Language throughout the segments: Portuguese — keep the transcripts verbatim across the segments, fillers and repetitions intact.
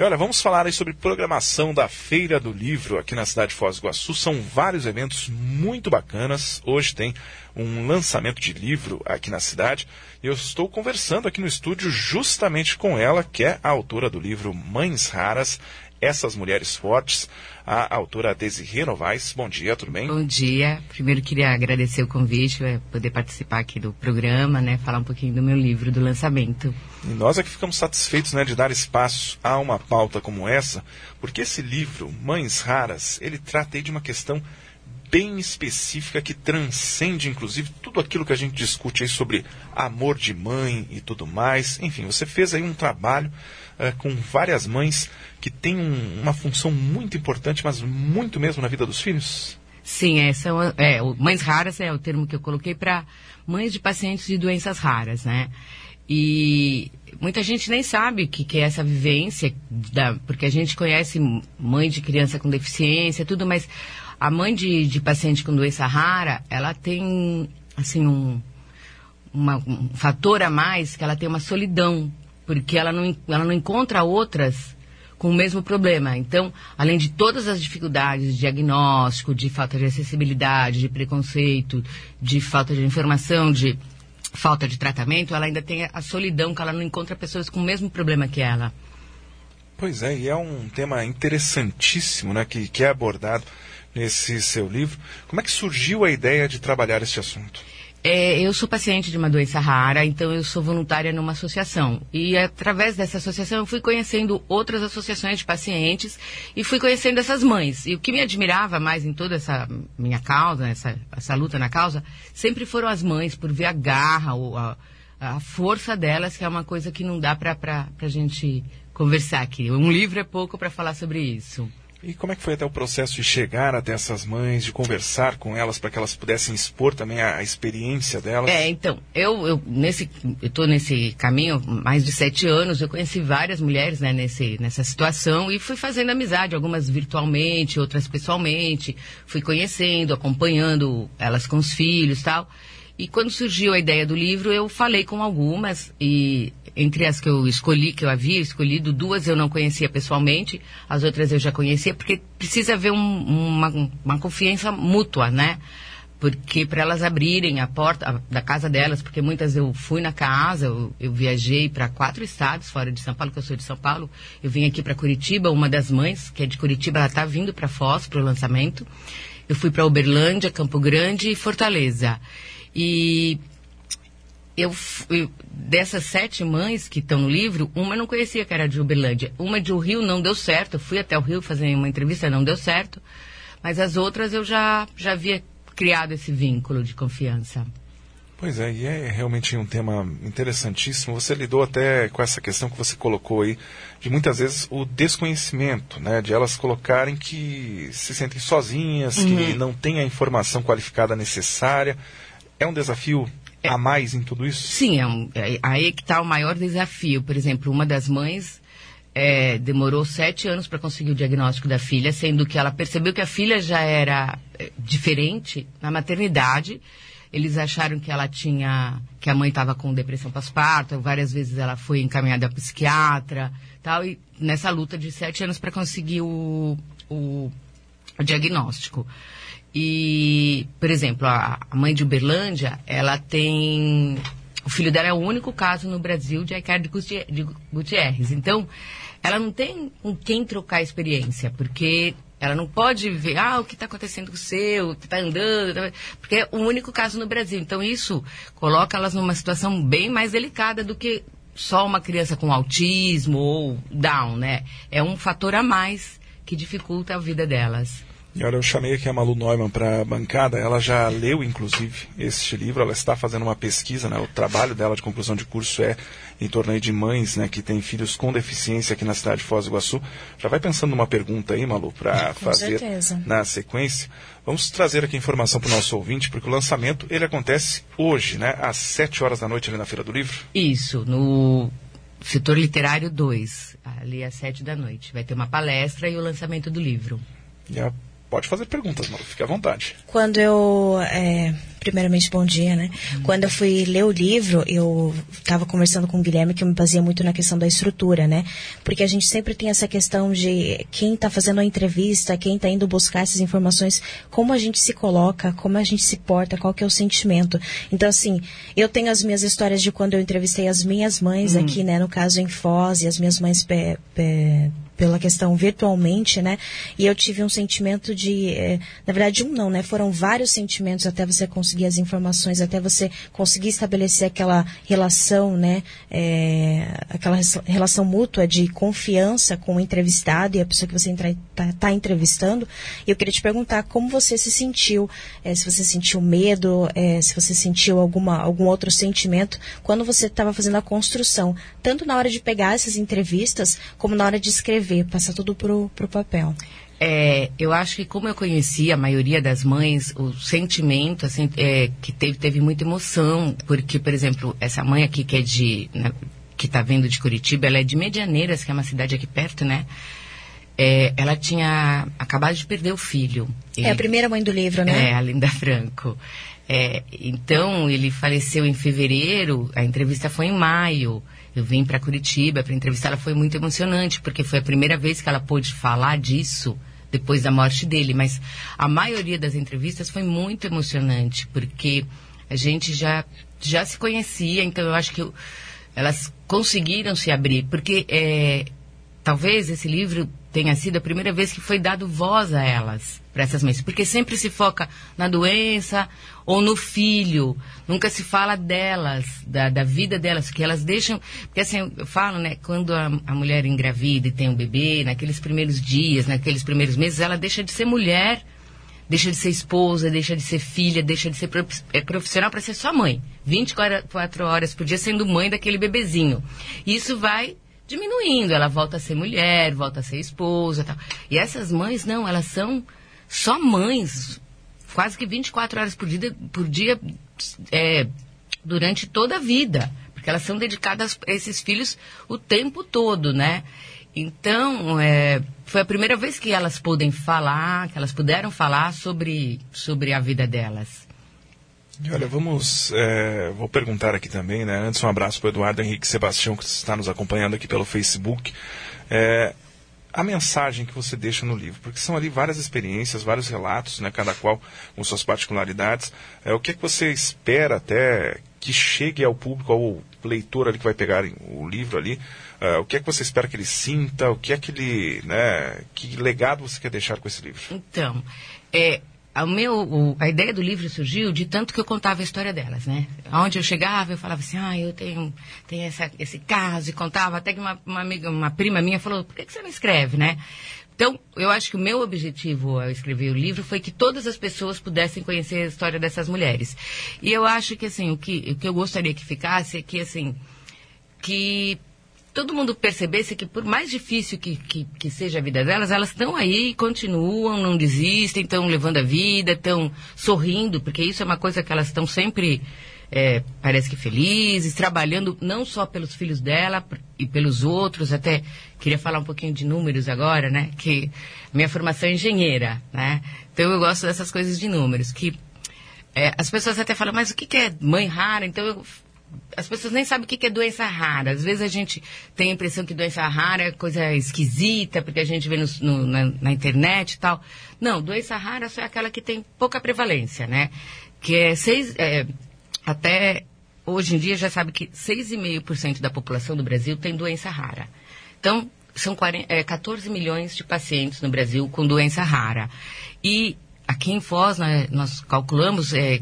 E olha, vamos falar aí sobre programação da Feira do Livro aqui na cidade de Foz do Iguaçu. São vários eventos muito bacanas. Hoje tem um lançamento de livro aqui na cidade. E eu estou conversando aqui no estúdio justamente com ela, que é a autora do livro Mães Raras, Essas Mulheres Fortes, a autora Desirê Novaes. Bom dia, tudo bem? Bom dia. Primeiro queria agradecer o convite, é, poder participar aqui do programa, né, falar um pouquinho do meu livro, do lançamento. E nós aqui ficamos satisfeitos, né, de dar espaço a uma pauta como essa, porque esse livro, Mães Raras, ele trata aí de uma questão bem específica que transcende, inclusive, tudo aquilo que a gente discute aí sobre amor de mãe e tudo mais. Enfim, você fez aí um trabalho uh, com várias mães que têm um, uma função muito importante, mas muito mesmo na vida dos filhos. Sim, é, são, é, mães raras é o termo que eu coloquei para mães de pacientes de doenças raras, né? E muita gente nem sabe o que, que é essa vivência, da, porque a gente conhece mãe de criança com deficiência, tudo, mas a mãe de, de paciente com doença rara, ela tem, assim, um, uma, um fator a mais, que ela tem uma solidão, porque ela não, ela não encontra outras com o mesmo problema. Então, além de todas as dificuldades de diagnóstico, de falta de acessibilidade, de preconceito, de falta de informação, de falta de tratamento, ela ainda tem a solidão, que ela não encontra pessoas com o mesmo problema que ela. Pois é, e é um tema interessantíssimo, né, que, que é abordado nesse seu livro. Como é que surgiu a ideia de trabalhar esse assunto? É, eu sou paciente de uma doença rara, então eu sou voluntária numa associação. E através dessa associação eu fui conhecendo outras associações de pacientes e fui conhecendo essas mães. E o que me admirava mais em toda essa minha causa, essa, essa luta na causa, sempre foram as mães, por ver a garra, ou a, a força delas, que é uma coisa que não dá pra, pra, pra gente conversar aqui. Um livro é pouco para falar sobre isso. E como é que foi até o processo de chegar até essas mães, de conversar com elas, para que elas pudessem expor também a, a experiência delas? É, então, eu eu nesse, eu tô nesse caminho mais de sete anos, eu conheci várias mulheres, né, nesse, nessa situação, e fui fazendo amizade, algumas virtualmente, outras pessoalmente, fui conhecendo, acompanhando elas com os filhos e tal. E quando surgiu a ideia do livro, eu falei com algumas, e entre as que eu escolhi, que eu havia escolhido, duas eu não conhecia pessoalmente, as outras eu já conhecia, porque precisa haver um, uma, uma confiança mútua, né? Porque para elas abrirem a porta da casa delas, porque muitas eu fui na casa, eu, eu viajei para quatro estados fora de São Paulo, que eu sou de São Paulo, eu vim aqui para Curitiba, uma das mães, que é de Curitiba, ela está vindo para Foz, para o lançamento, eu fui para Uberlândia, Campo Grande e Fortaleza. E eu, eu, dessas sete mães que estão no livro, uma eu não conhecia, que era de Uberlândia. Uma de o Rio não deu certo, eu fui até o Rio fazer uma entrevista, não deu certo. Mas as outras eu já, já havia criado esse vínculo de confiança. Pois é, e é realmente um tema interessantíssimo. Você lidou até com essa questão que você colocou aí, de muitas vezes o desconhecimento, né? De elas colocarem que se sentem sozinhas, uhum. que não têm a informação qualificada necessária. É um desafio é, a mais em tudo isso? Sim, é um, é, aí que está o maior desafio. Por exemplo, uma das mães é, demorou sete anos para conseguir o diagnóstico da filha, sendo que ela percebeu que a filha já era é, diferente na maternidade. Eles acharam que ela tinha, que a mãe estava com depressão pós-parto, várias vezes ela foi encaminhada a psiquiatra, tal, e nessa luta de sete anos para conseguir o, o, o diagnóstico. E, por exemplo, a, a mãe de Uberlândia, ela tem... O filho dela é o único caso no Brasil de Aicardi Gutierrez. Então, ela não tem com quem trocar experiência, porque ela não pode ver, ah, o que está acontecendo com o seu, o que está andando, porque é o único caso no Brasil. Então, isso coloca elas numa situação bem mais delicada do que só uma criança com autismo ou Down, né? É um fator a mais que dificulta a vida delas. E olha, eu chamei aqui a Malu Neumann para a bancada, ela já leu, inclusive, este livro, ela está fazendo uma pesquisa, né? O trabalho dela de conclusão de curso é em torno aí de mães, né, que têm filhos com deficiência aqui na cidade de Foz do Iguaçu. Já vai pensando numa pergunta aí, Malu, para fazer certeza. Na sequência. Vamos trazer aqui informação para o nosso ouvinte, porque o lançamento, ele acontece hoje, né, às sete horas da noite ali na Feira do Livro. Isso, no setor literário dois, ali às sete da noite. Vai ter uma palestra e o lançamento do livro. E a Pode fazer perguntas, Malu, fique à vontade. Quando eu é, Primeiramente, bom dia, né? Hum. Quando eu fui ler o livro, eu estava conversando com o Guilherme, que eu me baseia muito na questão da estrutura, né? Porque a gente sempre tem essa questão de quem está fazendo a entrevista, quem está indo buscar essas informações, como a gente se coloca, como a gente se porta, qual que é o sentimento. Então, assim, eu tenho as minhas histórias de quando eu entrevistei as minhas mães hum. aqui, né? No caso, em Foz, e as minhas mães... Pé, pé, pela questão virtualmente, né? E eu tive um sentimento de... Eh, na verdade, um não, né? Foram vários sentimentos até você conseguir as informações, até você conseguir estabelecer aquela relação, né? Eh, aquela relação mútua de confiança com o entrevistado e a pessoa que você está tá entrevistando. E eu queria te perguntar como você se sentiu, eh, se você sentiu medo, eh, se você sentiu alguma, algum outro sentimento quando você estava fazendo a construção, tanto na hora de pegar essas entrevistas, como na hora de escrever, passar tudo pro, pro papel. É, eu acho que como eu conheci a maioria das mães, o sentimento, assim, é, que teve, teve muita emoção, porque, por exemplo, essa mãe aqui que é de, né, que tá vindo de Curitiba, ela é de Medianeiras, que é uma cidade aqui perto, né? É, ela tinha acabado de perder o filho. Ele, é a primeira mãe do livro, né? É, a Linda Franco. É, então, ele faleceu em fevereiro, a entrevista foi em maio. Eu vim para Curitiba para entrevistar, ela foi muito emocionante, porque foi a primeira vez que ela pôde falar disso depois da morte dele. Mas a maioria das entrevistas foi muito emocionante, porque a gente já, já se conhecia, então eu acho que eu, elas conseguiram se abrir, porque é, talvez esse livro tenha sido a primeira vez que foi dado voz a elas, para essas mães, porque sempre se foca na doença ou no filho, nunca se fala delas, da, da vida delas, que elas deixam, porque assim, eu falo, né, quando a, a mulher engravida e tem um bebê, naqueles primeiros dias, naqueles primeiros meses, ela deixa de ser mulher, deixa de ser esposa, deixa de ser filha, deixa de ser profissional para ser só mãe, vinte e quatro horas por dia sendo mãe daquele bebezinho, e isso vai diminuindo, ela volta a ser mulher, volta a ser esposa, tal. E essas mães, não, elas são só mães, quase que vinte e quatro horas por dia, por dia é, durante toda a vida, porque elas são dedicadas a esses filhos o tempo todo, né? Então, é, foi a primeira vez que elas podem falar, que elas puderam falar sobre, sobre a vida delas. E olha, vamos, é, vou perguntar aqui também, né? Antes um abraço para o Eduardo Henrique Sebastião, que está nos acompanhando aqui pelo Facebook. É, a mensagem que você deixa no livro, porque são ali várias experiências, vários relatos, né? Cada qual com suas particularidades. É, o que é que você espera até que chegue ao público, ao leitor ali que vai pegar o livro ali? É, o que é que você espera que ele sinta? O que é que ele, né? Que legado você quer deixar com esse livro? Então, é... O meu, o, a ideia do livro surgiu de tanto que eu contava a história delas, né? Onde eu chegava, eu falava assim, ah, eu tenho, tenho essa, esse caso, e contava, até que uma, uma amiga, uma prima minha falou, por que, que você não escreve, né? Então, eu acho que o meu objetivo ao escrever o livro foi que todas as pessoas pudessem conhecer a história dessas mulheres. E eu acho que, assim, o que, o que eu gostaria que ficasse é que, assim, que todo mundo percebesse que por mais difícil que, que, que seja a vida delas, elas estão aí, continuam, não desistem, estão levando a vida, estão sorrindo, porque isso é uma coisa que elas estão sempre, é, parece que felizes, trabalhando não só pelos filhos dela e pelos outros, até queria falar um pouquinho de números agora, né, que minha formação é engenheira, né, então eu gosto dessas coisas de números, que é, as pessoas até falam, mas o que, que é mãe rara? Então eu... As pessoas nem sabem o que é doença rara. Às vezes a gente tem a impressão que doença rara é coisa esquisita, porque a gente vê no, no, na, na internet e tal. Não, doença rara só é aquela que tem pouca prevalência, né? Que é seis... É, até hoje em dia já sabe que seis vírgula cinco por cento da população do Brasil tem doença rara. Então, são quarenta, é, catorze milhões de pacientes no Brasil com doença rara. E aqui em Foz, né, nós calculamos... É,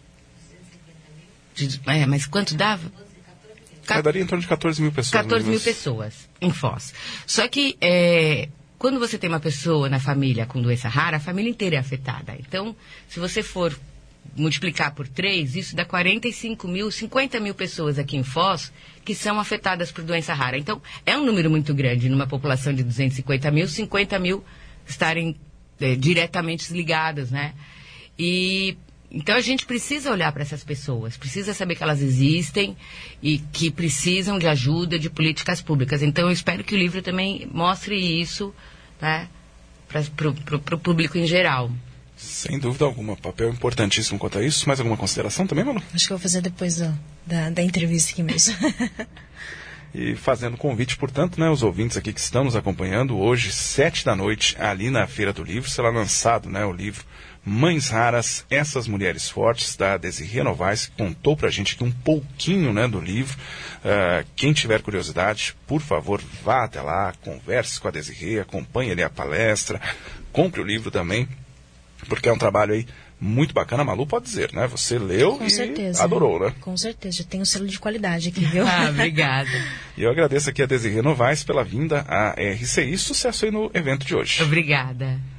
É, mas quanto dava? É, daria em torno de catorze mil pessoas. catorze mil pessoas em Foz. Só que é, quando você tem uma pessoa na família com doença rara, a família inteira é afetada. Então, se você for multiplicar por três, isso dá quarenta e cinco mil, cinquenta mil pessoas aqui em Foz que são afetadas por doença rara. Então, é um número muito grande. Numa população de duzentos e cinquenta mil, cinquenta mil estarem é, diretamente ligadas, né? E... Então a gente precisa olhar para essas pessoas, precisa saber que elas existem e que precisam de ajuda, de políticas públicas. Então eu espero que o livro também mostre isso, né, para o público em geral. Sem dúvida alguma, papel importantíssimo quanto a isso. Mais alguma consideração também, Malu? Acho que eu vou fazer depois do, da, da entrevista aqui mesmo. E fazendo convite, portanto, né, os ouvintes aqui que estão nos acompanhando, hoje, sete da noite, ali na Feira do Livro, será lançado, né, o livro Mães Raras, Essas Mulheres Fortes, da Desirê Novaes, que contou pra gente aqui um pouquinho, né, do livro. Uh, quem tiver curiosidade, por favor, vá até lá, converse com a Desirê, acompanhe ali a palestra, compre o livro também, porque é um trabalho aí muito bacana. A Malu pode dizer, né? Você leu Com e certeza, adorou, né? Com certeza, já tem um selo de qualidade aqui, viu? Ah, obrigada. E eu agradeço aqui a Desirê Novaes pela vinda à R C I. Sucesso aí no evento de hoje. Obrigada.